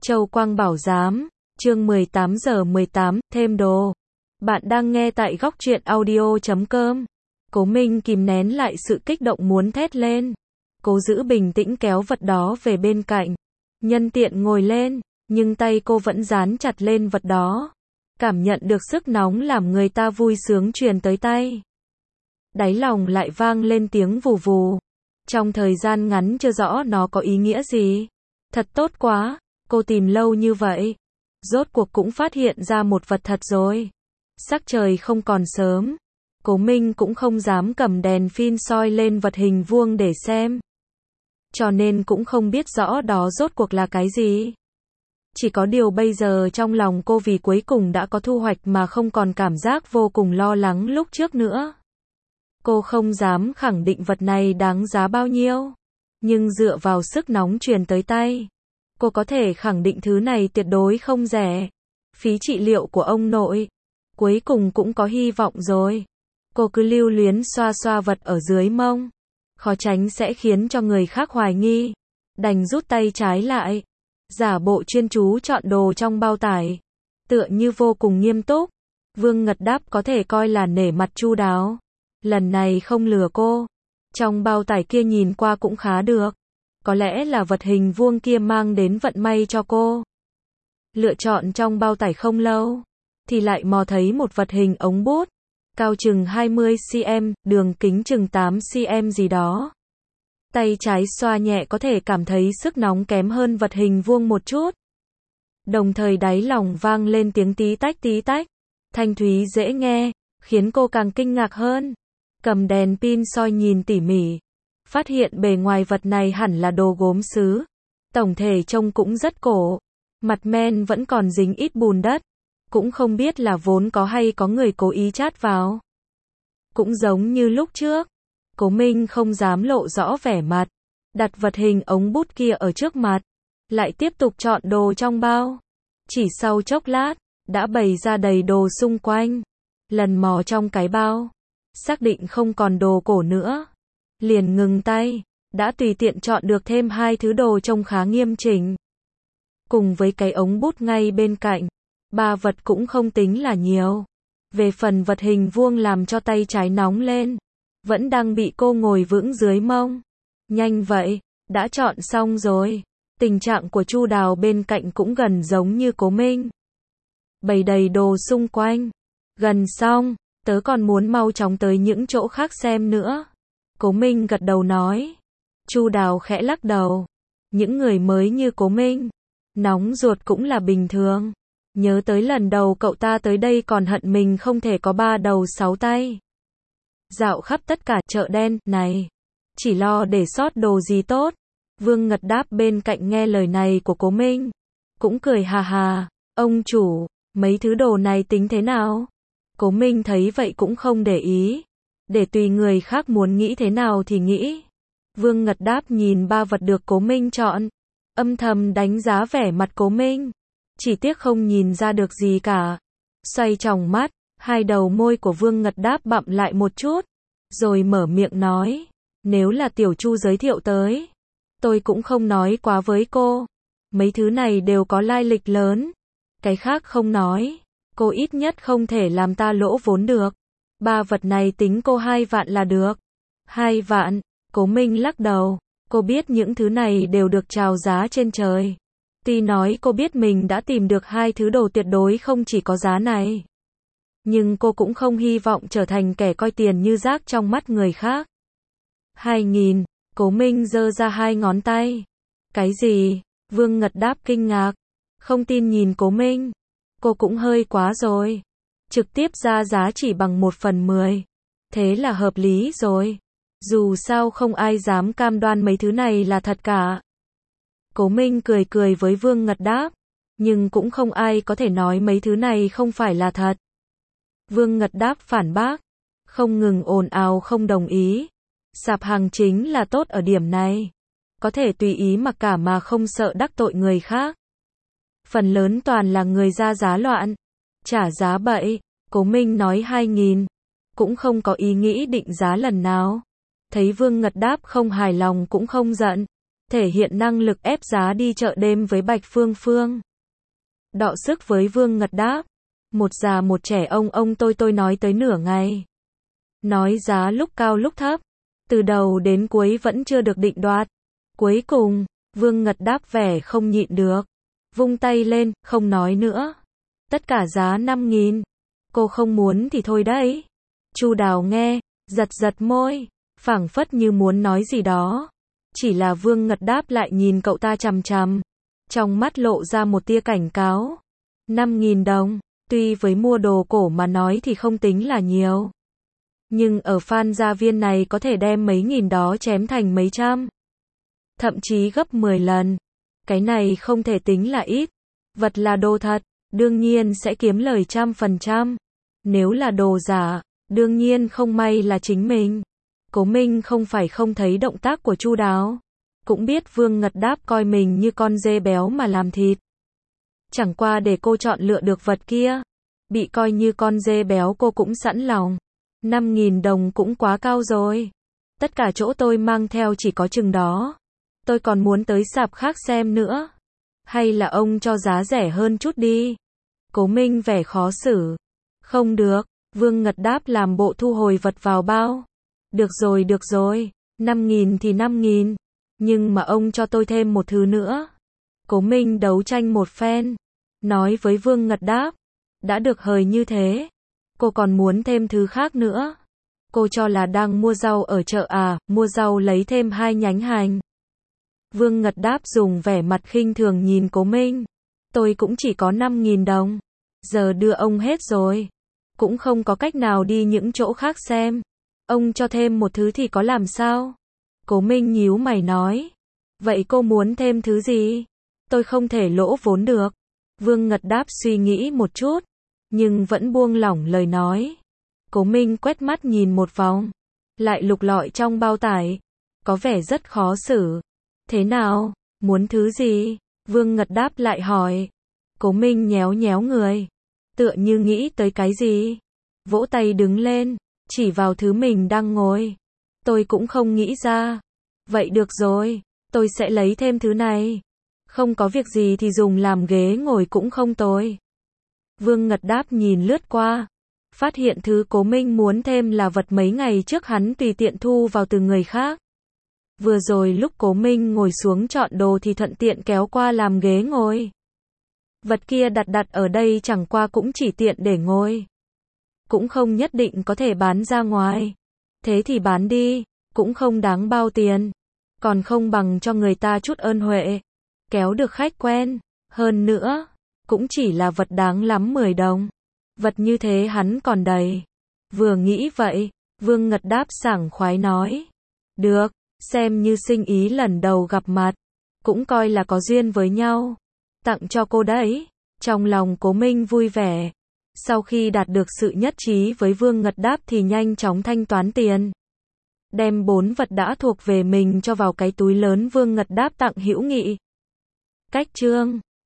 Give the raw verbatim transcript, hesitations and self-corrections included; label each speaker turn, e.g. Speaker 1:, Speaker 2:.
Speaker 1: Châu Quang Bảo Giám, chương mười tám giờ mười tám, thêm đồ. Bạn đang nghe tại góc truyện audio chấm com. Cố Minh kìm nén lại sự kích động muốn thét lên. Cố giữ bình tĩnh kéo vật đó về bên cạnh. Nhân tiện ngồi lên, nhưng tay cô vẫn dán chặt lên vật đó. Cảm nhận được sức nóng làm người ta vui sướng truyền tới tay. Đáy lòng lại vang lên tiếng vù vù. Trong thời gian ngắn chưa rõ nó có ý nghĩa gì. Thật tốt quá, cô tìm lâu như vậy. Rốt cuộc cũng phát hiện ra một vật thật rồi. Sắc trời không còn sớm. Cố Minh cũng không dám cầm đèn pin soi lên vật hình vuông để xem. Cho nên cũng không biết rõ đó rốt cuộc là cái gì. Chỉ có điều bây giờ trong lòng cô vì cuối cùng đã có thu hoạch mà không còn cảm giác vô cùng lo lắng lúc trước nữa. Cô không dám khẳng định vật này đáng giá bao nhiêu. Nhưng dựa vào sức nóng truyền tới tay, cô có thể khẳng định thứ này tuyệt đối không rẻ. Phí trị liệu của ông nội, cuối cùng cũng có hy vọng rồi. Cô cứ lưu luyến xoa xoa vật ở dưới mông. Khó tránh sẽ khiến cho người khác hoài nghi. Đành rút tay trái lại. Giả bộ chuyên chú chọn đồ trong bao tải. Tựa như vô cùng nghiêm túc. Vương Ngật Đáp có thể coi là nể mặt chu đáo. Lần này không lừa cô. Trong bao tải kia nhìn qua cũng khá được. Có lẽ là vật hình vuông kia mang đến vận may cho cô. Lựa chọn trong bao tải không lâu, thì lại mò thấy một vật hình ống bút. Cao chừng hai mươi xăng-ti-mét, đường kính chừng tám xăng-ti-mét gì đó. Tay trái xoa nhẹ có thể cảm thấy sức nóng kém hơn vật hình vuông một chút. Đồng thời đáy lòng vang lên tiếng tí tách tí tách. Thanh thúy dễ nghe, khiến cô càng kinh ngạc hơn. Cầm đèn pin soi nhìn tỉ mỉ. Phát hiện bề ngoài vật này hẳn là đồ gốm sứ. Tổng thể trông cũng rất cổ. Mặt men vẫn còn dính ít bùn đất. Cũng không biết là vốn có hay có người cố ý chát vào. Cũng giống như lúc trước. Cố Minh không dám lộ rõ vẻ mặt. Đặt vật hình ống bút kia ở trước mặt. Lại tiếp tục chọn đồ trong bao. Chỉ sau chốc lát, đã bày ra đầy đồ xung quanh. Lần mò trong cái bao. Xác định không còn đồ cổ nữa. Liền ngừng tay. Đã tùy tiện chọn được thêm hai thứ đồ trông khá nghiêm chỉnh. Cùng với cái ống bút ngay bên cạnh. Ba vật cũng không tính là nhiều. Về phần vật hình vuông làm cho tay trái nóng lên. Vẫn đang bị cô ngồi vững dưới mông. Nhanh vậy, đã chọn xong rồi. Tình trạng của Chu Đào bên cạnh cũng gần giống như Cố Minh. Bày đầy đồ xung quanh. Gần xong, tớ còn muốn mau chóng tới những chỗ khác xem nữa. Cố Minh gật đầu nói. Chu Đào khẽ lắc đầu. Những người mới như Cố Minh, nóng ruột cũng là bình thường. Nhớ tới lần đầu cậu ta tới đây còn hận mình không thể có ba đầu sáu tay. Dạo khắp tất cả chợ đen này, chỉ lo để sót đồ gì tốt. Vương Ngật Đáp bên cạnh nghe lời này của Cố Minh, cũng cười hà hà. Ông chủ, mấy thứ đồ này tính thế nào? Cố Minh thấy vậy cũng không để ý. Để tùy người khác muốn nghĩ thế nào thì nghĩ. Vương Ngật Đáp nhìn ba vật được Cố Minh chọn. Âm thầm đánh giá vẻ mặt Cố Minh. Chỉ tiếc không nhìn ra được gì cả. Xoay tròng mắt, hai đầu môi của Vương Ngật Đáp bặm lại một chút. Rồi mở miệng nói. Nếu là Tiểu Chu giới thiệu tới, tôi cũng không nói quá với cô. Mấy thứ này đều có lai lịch lớn. Cái khác không nói. Cô ít nhất không thể làm ta lỗ vốn được. Ba vật này tính cô hai vạn là được. Hai vạn, Cố Minh lắc đầu. Cô biết những thứ này đều được chào giá trên trời. Tuy nói cô biết mình đã tìm được hai thứ đồ tuyệt đối không chỉ có giá này. Nhưng cô cũng không hy vọng trở thành kẻ coi tiền như rác trong mắt người khác. Hai nghìn, Cố Minh giơ ra hai ngón tay. Cái gì? Vương Ngật Đáp kinh ngạc. Không tin nhìn Cố Minh. Cô cũng hơi quá rồi. Trực tiếp ra giá chỉ bằng một phần mười. Thế là hợp lý rồi. Dù sao không ai dám cam đoan mấy thứ này là thật cả. Cố Minh cười cười với Vương Ngật Đáp. Nhưng cũng không ai có thể nói mấy thứ này không phải là thật. Vương Ngật Đáp phản bác. Không ngừng ồn ào không đồng ý. Sạp hàng chính là tốt ở điểm này. Có thể tùy ý mặc cả mà không sợ đắc tội người khác. Phần lớn toàn là người ra giá loạn. Trả giá bậy. Cố Minh nói hai nghìn. Cũng không có ý nghĩ định giá lần nào. Thấy Vương Ngật Đáp không hài lòng cũng không giận. thể hiện năng lực ép giá đi chợ đêm với Bạch Phương Phương. Đọ sức với Vương Ngật đáp. Một già một trẻ ông ông tôi tôi nói tới nửa ngày. Nói giá lúc cao lúc thấp. Từ đầu đến cuối vẫn chưa được định đoạt. Cuối cùng, Vương Ngật đáp vẻ không nhịn được. Vung tay lên, không nói nữa. Tất cả giá năm nghìn. Cô không muốn thì thôi đấy. Chu Đào nghe, giật giật môi, phảng phất như muốn nói gì đó. Chỉ là Vương Ngật đáp lại nhìn cậu ta chằm chằm. Trong mắt lộ ra một tia cảnh cáo. năm nghìn đồng, tuy với mua đồ cổ mà nói thì không tính là nhiều. Nhưng ở Phan Gia Viên này có thể đem mấy nghìn đó chém thành mấy trăm. Thậm chí gấp mười lần. Cái này không thể tính là ít. Vật là đồ thật, đương nhiên sẽ kiếm lời trăm phần trăm. Nếu là đồ giả, đương nhiên không may là chính mình. Cố Minh không phải không thấy động tác của Chu Đáo. Cũng biết Vương Ngật đáp coi mình như con dê béo mà làm thịt. Chẳng qua để cô chọn lựa được vật kia. Bị coi như con dê béo cô cũng sẵn lòng. năm nghìn đồng cũng quá cao rồi. Tất cả chỗ tôi mang theo chỉ có chừng đó. Tôi còn muốn tới sạp khác xem nữa. Hay là ông cho giá rẻ hơn chút đi. Cố Minh vẻ khó xử. Không được, Vương Ngật đáp làm bộ thu hồi vật vào bao. Được rồi được rồi, năm nghìn thì năm nghìn. Nhưng mà ông cho tôi thêm một thứ nữa. Cố Minh đấu tranh một phen. Nói với Vương Ngật đáp. Đã được hời như thế. Cô còn muốn thêm thứ khác nữa. Cô cho là đang mua rau ở chợ à, mua rau lấy thêm hai nhánh hành. Vương Ngật đáp dùng vẻ mặt khinh thường nhìn Cố Minh. Tôi cũng chỉ có năm nghìn đồng. Giờ đưa ông hết rồi. Cũng không có cách nào đi những chỗ khác xem. Ông cho thêm một thứ thì có làm sao? Cố Minh nhíu mày nói. Vậy cô muốn thêm thứ gì? Tôi không thể lỗ vốn được. Vương Ngật đáp suy nghĩ một chút. Nhưng vẫn buông lỏng lời nói. Cố Minh quét mắt nhìn một vòng. Lại lục lọi trong bao tải. Có vẻ rất khó xử. Thế nào? Muốn thứ gì? Vương Ngật đáp lại hỏi. Cố Minh nhéo nhéo người. Tựa như nghĩ tới cái gì? Vỗ tay đứng lên. Chỉ vào thứ mình đang ngồi. Tôi cũng không nghĩ ra. Vậy được rồi. Tôi sẽ lấy thêm thứ này. Không có việc gì thì dùng làm ghế ngồi cũng không tồi. Vương Ngật đáp nhìn lướt qua. Phát hiện thứ Cố Minh muốn thêm là vật mấy ngày trước hắn tùy tiện thu vào từ người khác. Vừa rồi lúc Cố Minh ngồi xuống chọn đồ thì thuận tiện kéo qua làm ghế ngồi. Vật kia đặt đặt ở đây chẳng qua cũng chỉ tiện để ngồi. Cũng không nhất định có thể bán ra ngoài. Thế thì bán đi, cũng không đáng bao tiền. Còn không bằng cho người ta chút ơn huệ. Kéo được khách quen. Hơn nữa, cũng chỉ là vật đáng lắm mười đồng. Vật như thế hắn còn đầy. Vừa nghĩ vậy, Vương Ngật đáp sảng khoái nói. Được, xem như sinh ý lần đầu gặp mặt. Cũng coi là có duyên với nhau. Tặng cho cô đấy. Trong lòng Cố Minh vui vẻ. Sau khi đạt được sự nhất trí với Vương Ngật đáp thì nhanh chóng thanh toán tiền. Đem bốn vật đã thuộc về mình cho vào cái túi lớn Vương Ngật đáp tặng hữu nghị. Cách chương